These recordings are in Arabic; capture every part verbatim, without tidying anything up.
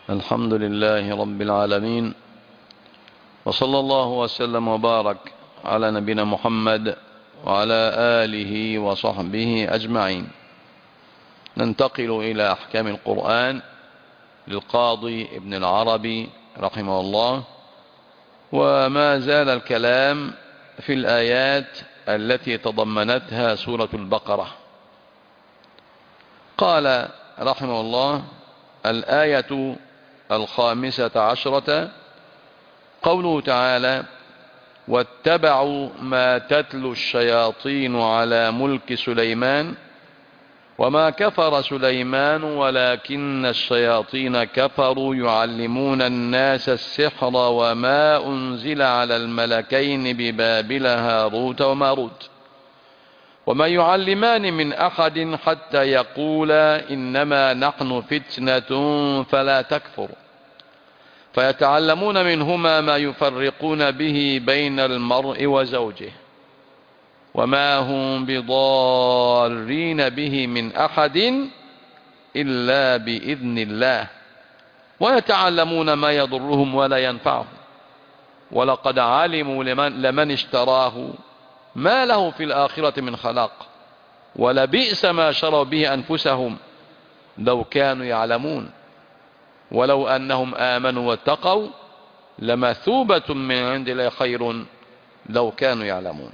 الحمد لله رب العالمين، وصلى الله وسلم وبارك على نبينا محمد وعلى آله وصحبه أجمعين. ننتقل إلى أحكام القرآن للقاضي ابن العربي رحمه الله، وما زال الكلام في الآيات التي تضمنتها سورة البقرة. قال رحمه الله: الآية الخامسة عشرة قوله تعالى: واتبعوا ما تتلو الشياطين على ملك سليمان وما كفر سليمان ولكن الشياطين كفروا يعلمون الناس السحر وما أنزل على الملكين ببابل هاروت وماروت وما يعلمان من أحد حتى يقولا إنما نحن فتنة فلا تكفر فيتعلمون منهما ما يفرقون به بين المرء وزوجه وما هم بضارين به من أحد إلا بإذن الله ويتعلمون ما يضرهم ولا ينفعهم ولقد علموا لمن, لمن اشتراه ما له في الآخرة من خلاق ولبئس ما شروا به أنفسهم لو كانوا يعلمون ولو أنهم آمنوا واتقوا لمثوبة من عند الله خير لو كانوا يعلمون.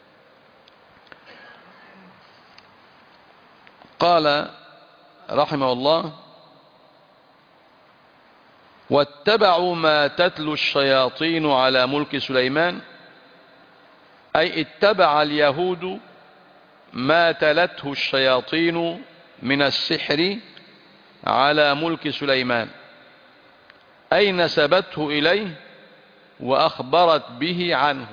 قال رحمه الله: واتبعوا ما تتلو الشياطين على ملك سليمان، أي اتبع اليهود ما تلته الشياطين من السحر على ملك سليمان، أي نسبته إليه وأخبرت به عنه.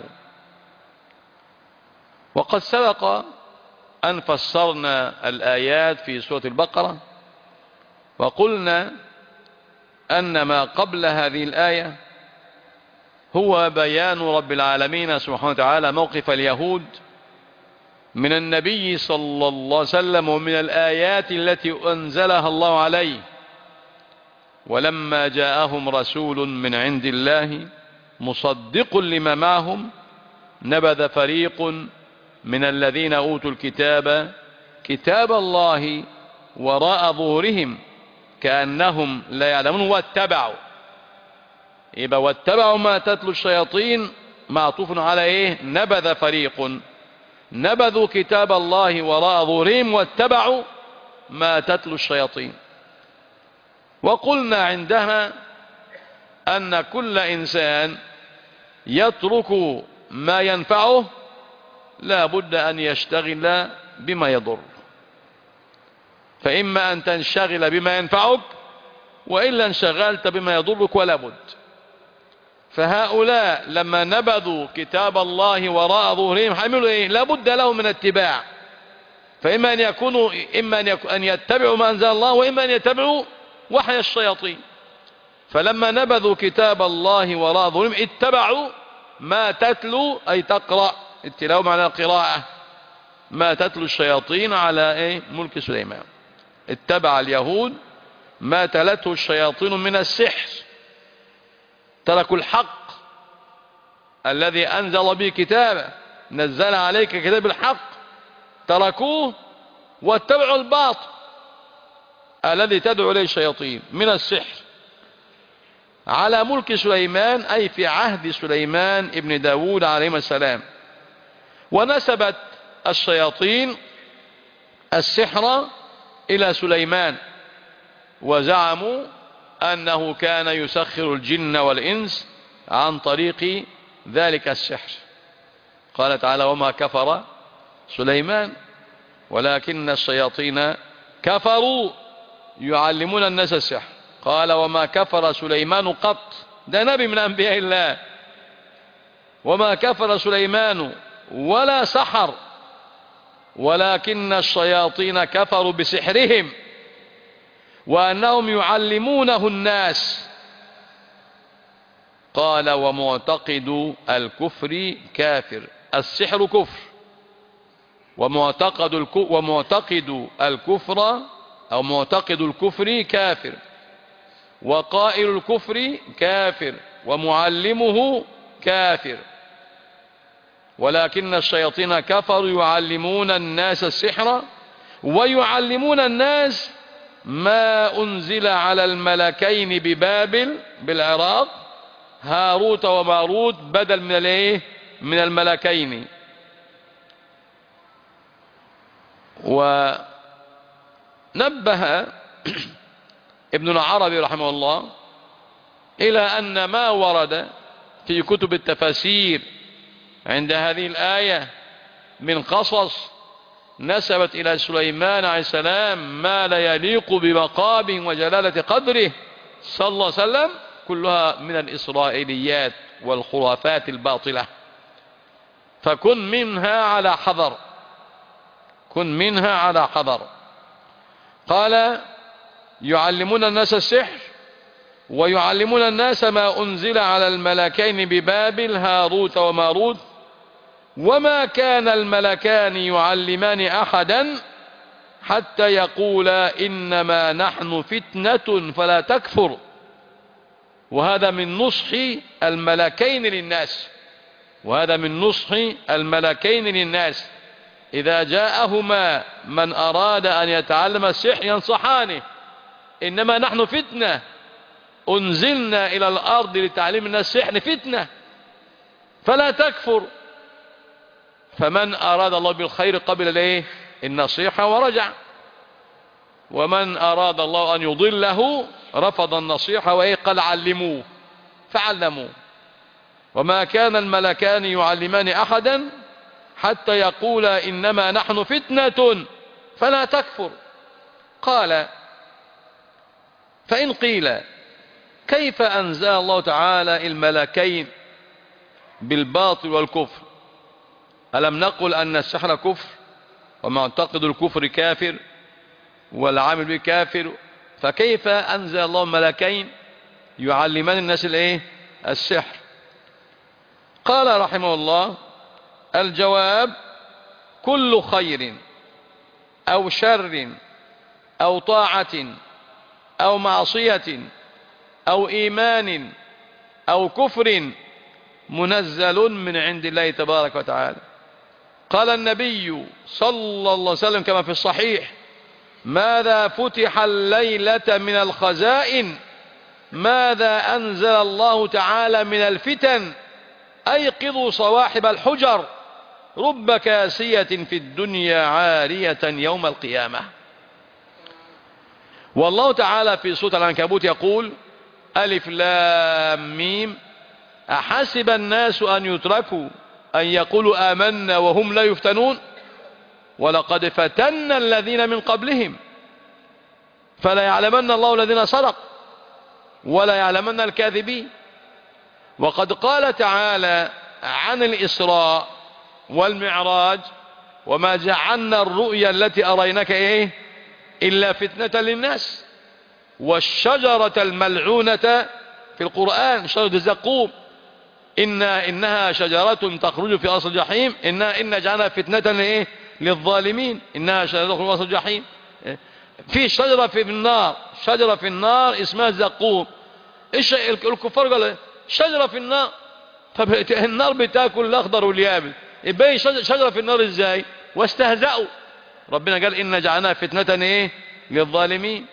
وقد سبق أن فسرنا الآيات في سورة البقرة وقلنا أن ما قبل هذه الآية هو بيان رب العالمين سبحانه وتعالى موقف اليهود من النبي صلى الله عليه وسلم ومن الآيات التي أنزلها الله عليه. ولما جاءهم رسول من عند الله مصدق لما معهم نبذ فريق من الذين أوتوا الكتاب كتاب الله وراء ظهورهم كأنهم لا يعلمون واتبعوا. يبقى واتبعوا ما تتلو الشياطين معطوف على ايه؟ نبذ فريق، نبذوا كتاب الله وراء ظهورهم واتبعوا ما تتلو الشياطين. وقلنا عندها أن كل إنسان يترك ما ينفعه لا بد أن يشتغل بما يضر، فإما أن تنشغل بما ينفعك وإلا انشغلت بما يضرك ولا بد. فهؤلاء لما نبذوا كتاب الله وراء ظهورهم حملوا إيه؟ لا بد لهم من اتباع، فإما أن يكونوا إما أن, يكون أن يتبعوا ما أنزل الله وإما أن يتبعوا وحي الشياطين. فلما نبذوا كتاب الله وراء ظهورهم اتبعوا ما تتلو، أي تقرأ، التلاوة معنى القراءة، ما تتلو الشياطين على إيه؟ ملك سليمان. اتبع اليهود ما تلته الشياطين من السحر، تركوا الحق الذي أنزل به كتابه، نزل عليك كتاب الحق، تركوه واتبعوا الباطل الذي تدعو إليه الشياطين من السحر على ملك سليمان، أي في عهد سليمان ابن داود عليه السلام. ونسبت الشياطين السحر إلى سليمان وزعموا أنه كان يسخر الجن والإنس عن طريق ذلك السحر. قال تعالى: وما كفر سليمان ولكن الشياطين كفروا يعلمون الناس السحر. قال: وما كفر سليمان قط، ده نبي من أنبياء الله. وما كفر سليمان ولا سحر ولكن الشياطين كفروا بسحرهم وأنهم يعلمونه الناس. قال: ومعتقد الكفر كافر، السحر كفر، ومعتقد ومعتقد الكفر أو معتقد الكفر كافر، وقائل الكفر كافر ومعلمه كافر، ولكن الشياطين كفروا يعلمون الناس السحر ويعلمون الناس ما أنزل على الملكين ببابل بالعراق هاروت وماروت بدل من الايه من الملكين. ونبه ابن العربي رحمه الله إلى أن ما ورد في كتب التفاسير عند هذه الآية من قصص نسبت إلى سليمان عليه السلام ما لا يليق بمقامه وجلالة قدره صلى الله عليه وسلم كلها من الإسرائيليات والخرافات الباطلة، فكن منها على حذر، كن منها على حذر. قال يعلمون الناس السحر ويعلمون الناس ما أنزل على الملكين ببابل هاروت وماروت وما كان الملكان يعلمان أحدا حتى يقولا إنما نحن فتنة فلا تكفر. وهذا من نصح الملكين للناس، وهذا من نصح الملكين للناس إذا جاءهما من أراد أن يتعلم السحر ينصحانه إنما نحن فتنة أنزلنا إلى الأرض لتعليم الناس السحر فتنة فلا تكفر. فمن أراد الله بالخير قبل له النصيحة ورجع، ومن أراد الله أن يضله رفض النصيحة وإيه قال علموه فعلموه. وما كان الملكان يعلمان أحدا حتى يقولا إنما نحن فتنة فلا تكفر. قال فإن قيل كيف أنزل الله تعالى الملكين بالباطل والكفر؟ ألم نقل أن السحر كفر ومعتقد الكفر كافر والعامل به كافر، فكيف أنزل الله ملكين يعلمان الناس الايه السحر؟ قال رحمه الله الجواب كل خير أو شر أو طاعة أو معصية أو إيمان أو كفر منزل من عند الله تبارك وتعالى. قال النبي صلى الله عليه وسلم كما في الصحيح ماذا فتح الليلة من الخزائن ماذا أنزل الله تعالى من الفتن أيقظوا صواحب الحجر رب كاسية في الدنيا عارية يوم القيامة. والله تعالى في سورة العنكبوت يقول ألف لام ميم أحسب الناس أن يتركوا أن يقولوا آمنا وهم لا يفتنون ولقد فتنا الذين من قبلهم فلا يعلمن الله الذين صدقوا ولا يعلمن الكاذبين. وقد قال تعالى عن الإسراء والمعراج وما جعلنا الرؤيا التي أريناك إيه إلا فتنة للناس والشجرة الملعونة في القرآن شجرة الزقوم إن إنها شجرة تخرج في أصل الجحيم إنها إن جعلنا فتنة لإيه للظالمين إنها شجرة تخرج في أصل الجحيم. في شجرة في النار شجرة في النار اسمها الزقوم. إيش الكفار قال شجرة في النار؟ طب النار بتاكل الأخضر واليابس يبقى شجرة في النار إزاي؟ واستهزأوا. ربنا قال إن جعلنا فتنة إيه للظالمين.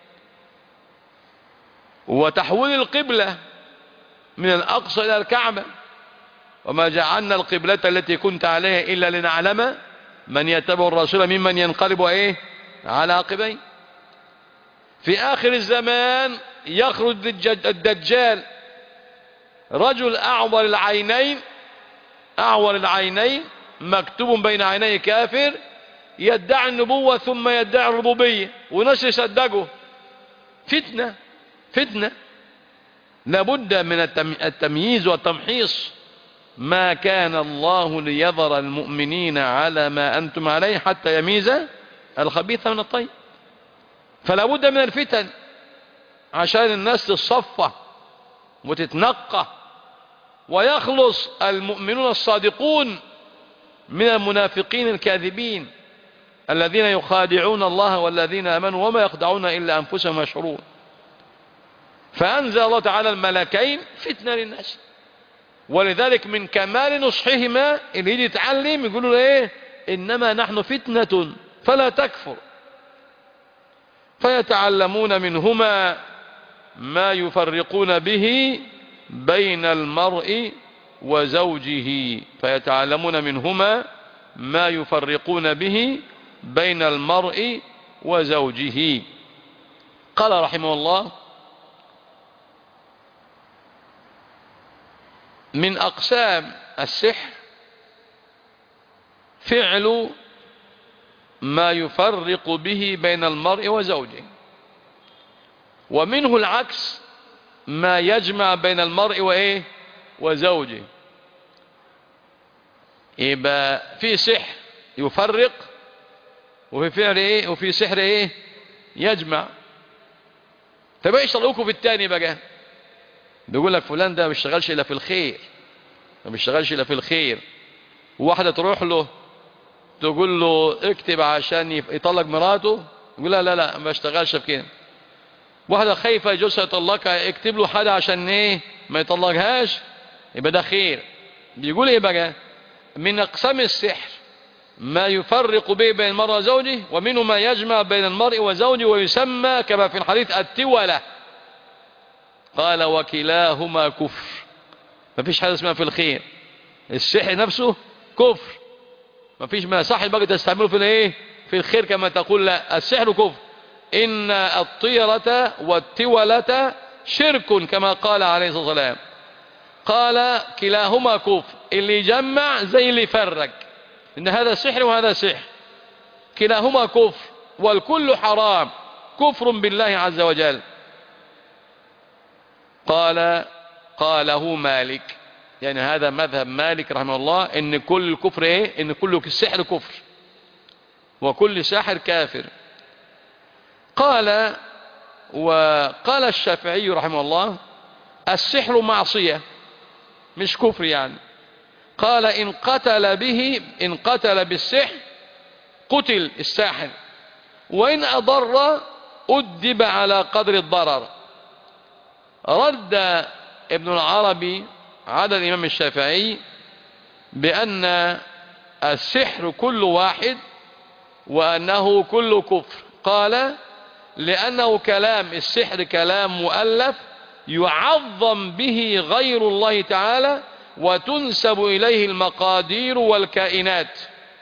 وتحويل القبلة من الأقصى إلى الكعبة وما جعلنا القبلة التي كنت عليها إلا لنعلم من يتبع الرسول ممن ينقلب إيه على عقبيه. في آخر الزمان يخرج الدجال رجل أعور العينين أعور العينين مكتوب بين عينيه كافر يدعي النبوة ثم يدعي الربوبية وناس يصدقه. فتنة فتنة. لابد من التمييز والتمحيص. ما كان الله ليذر المؤمنين على ما أنتم عليه حتى يميز الخبيث من الطيب. فلا بد من الفتن عشان الناس تتصفى وتتنقى ويخلص المؤمنون الصادقون من المنافقين الكاذبين الذين يخادعون الله والذين آمنوا وما يخدعون إلا أنفسهم يشعرون. فأنزل الله تعالى الملكين فتنة للناس. ولذلك من كمال نصحهما اللي يجي يتعلم يقولوا له ايه؟ انما نحن فتنة فلا تكفر. فيتعلمون منهما ما يفرقون به بين المرء وزوجه فيتعلمون منهما ما يفرقون به بين المرء وزوجه. قال رحمه الله: من أقسام السحر فعل ما يفرق به بين المرء وزوجه، ومنه العكس ما يجمع بين المرء وإيه وزوجه. يبقى في سحر يفرق، وفي فعل إيه وفي سحر إيه يجمع. طب ايش رأيكم في التاني بقى؟ بيقول لك فلان ده ما بيشتغلش الا في الخير، ما بيشتغلش الا في الخير. واحده تروح له تقول له اكتب عشان يطلق مراته، يقول لا لا لا ما بشتغلش في كده. واحده خايفه جوزها يطلقها، اكتب له حاجه عشان ايه ما يطلقهاش، يبقى ده خير. بيقول ايه بقى؟ من اقسام السحر ما يفرق به بين المرء وزوجه، ومنه ما يجمع بين المرء وزوجه، ويسمى كما في الحديث التولة. قال: وكلاهما كفر. ما فيش حاجه اسمها في الخير، السحر نفسه كفر. ما فيش ما صح بقى تستعمله في الايه في الخير كما تقول، لا، السحر كفر. ان الطيرة والتولة شرك كما قال عليه الصلاة والسلام. قال: كلاهما كفر. اللي يجمع زي اللي يفرق، ان هذا سحر وهذا سحر. كلاهما كفر والكل حرام، كفر بالله عز وجل. قال قاله مالك، يعني هذا مذهب مالك رحمه الله، ان كل الكفر ايه ان كل السحر كفر وكل ساحر كافر. قال وقال الشافعي رحمه الله: السحر معصية مش كفر يعني. قال: إن قتل به إن قتل بالسحر قتل الساحر، وإن أضر أدب على قدر الضرر. رد ابن العربي على الإمام الشافعي بأن السحر كل واحد وأنه كل كفر. قال: لأنه كلام السحر كلام مؤلف يعظم به غير الله تعالى، وتنسب إليه المقادير والكائنات.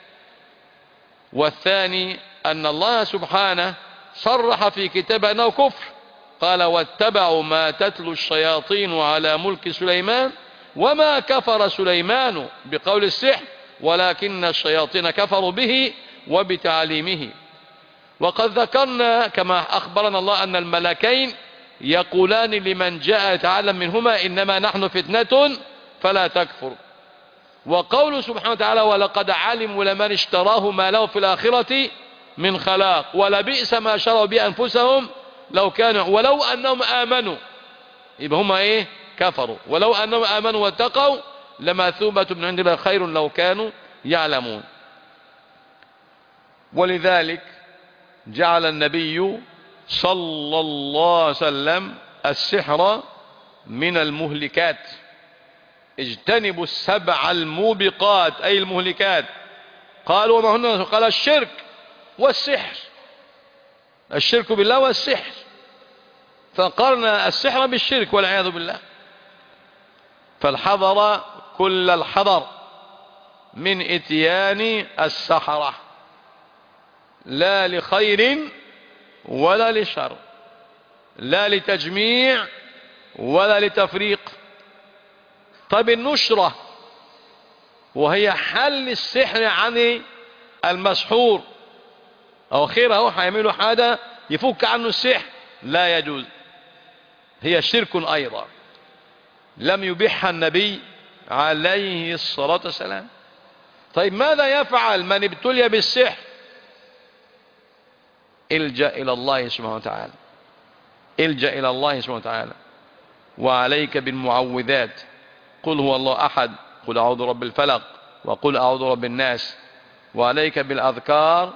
والثاني أن الله سبحانه صرح في كتابه أنه كفر. قال: واتبعوا ما تتلو الشياطين على ملك سليمان وما كفر سليمان بقول السحر ولكن الشياطين كفروا به وبتعليمه. وقد ذكرنا كما أخبرنا الله أن الملكين يقولان لمن جاء يتعلم منهما: إنما نحن فتنة فلا تكفر. وقول سبحانه وتعالى: ولقد علموا لمن اشتراه ما له في الآخرة من خلاق ولبئس ما شروا بأنفسهم لو كانوا ولو أنهم آمنوا. يبقى هم ايه كفروا. ولو أنهم آمنوا واتقوا لمثوبة من عند الله خير لو كانوا يعلمون. ولذلك جعل النبي صلى الله عليه وسلم السحر من المهلكات. اجتنبوا السبع الموبقات أي المهلكات. قالوا وما هن؟ قال: الشرك والسحر، الشرك بالله والسحر. فقرن السحر بالشرك والعياذ بالله. فالحذر كل الحذر من اتيان السحرة، لا لخير ولا لشر، لا لتجميع ولا لتفريق. طيب النشرة وهي حل السحر عن المسحور، او خير اهو هيعملوا حاجة يفك عنه السحر، لا يجوز، هي شرك ايضا لم يبيحها النبي عليه الصلاة والسلام. طيب ماذا يفعل من ابتلي بالسحر؟ الجأ الى الله سبحانه وتعالى، الجأ الى الله سبحانه وتعالى. وعليك بالمعوذات، قل هو الله احد، قل اعوذ برب الفلق، وقل اعوذ برب الناس. وعليك بالاذكار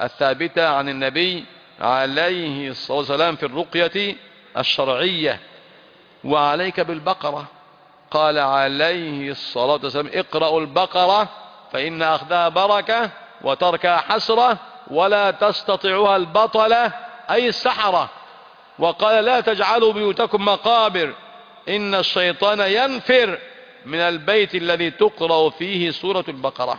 الثابتة عن النبي عليه الصلاة والسلام في الرقية الشرعية، وعليك بالبقرة. قال عليه الصلاة والسلام اقرأوا البقرة فإن أخذها بركة وتركها حسرة ولا تستطيعها البطلة أي السحرة. وقال لا تجعلوا بيوتكم مقابر إن الشيطان ينفر من البيت الذي تقرأ فيه سورة البقرة.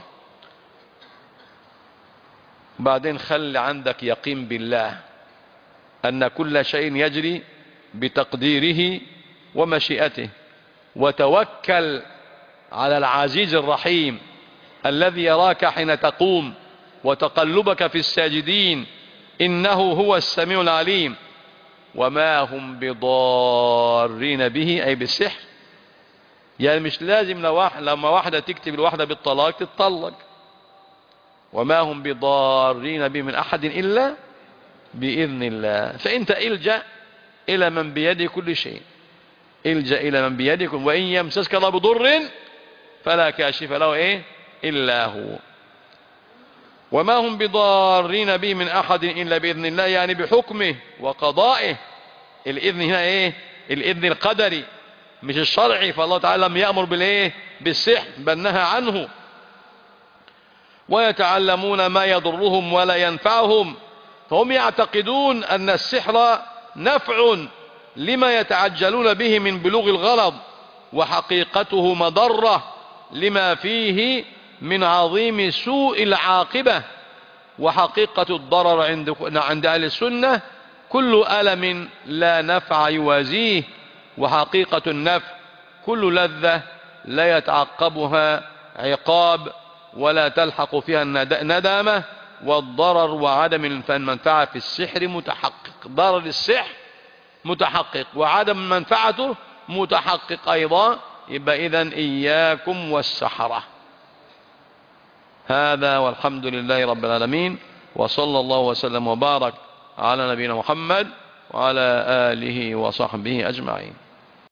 بعدين خلي عندك يقين بالله أن كل شيء يجري بتقديره ومشيئته، وتوكل على العزيز الرحيم الذي يراك حين تقوم وتقلبك في الساجدين إنه هو السميع العليم. وما هم بضارين به أي بالسحر، يعني مش لازم لما واحدة تكتب الواحدة بالطلاق تتطلق. وما هم بضارين به من أحد إلا بإذن الله. فأنت إلجأ إلى من بيده كل شيء، إلجأ إلى من بيده، وإن يمسسك الله بضر فلا كاشف له إيه إلا هو. وما هم بضارين به من أحد إلا بإذن الله، يعني بحكمه وقضائه. الإذن هنا إيه؟ الإذن القدري مش الشرعي. فالله تعالى لم يأمر بالإيه؟ بالسحر بل نهى عنه. ويتعلمون ما يضرهم ولا ينفعهم، فهم يعتقدون أن السحر نفع لما يتعجلون به من بلوغ الغرض، وحقيقته مضرة لما فيه من عظيم سوء العاقبة. وحقيقة الضرر عند عند أهل السنة كل ألم لا نفع يوازيه، وحقيقة النفع كل لذة لا يتعقبها عقاب ولا تلحق فيها الندامة. والضرر وعدم المنفعة في السحر متحقق، ضرر السحر متحقق وعدم منفعته متحقق أيضا. يبقى إذن إياكم والسحرة. هذا والحمد لله رب العالمين، وصلى الله وسلم وبارك على نبينا محمد وعلى آله وصحبه أجمعين.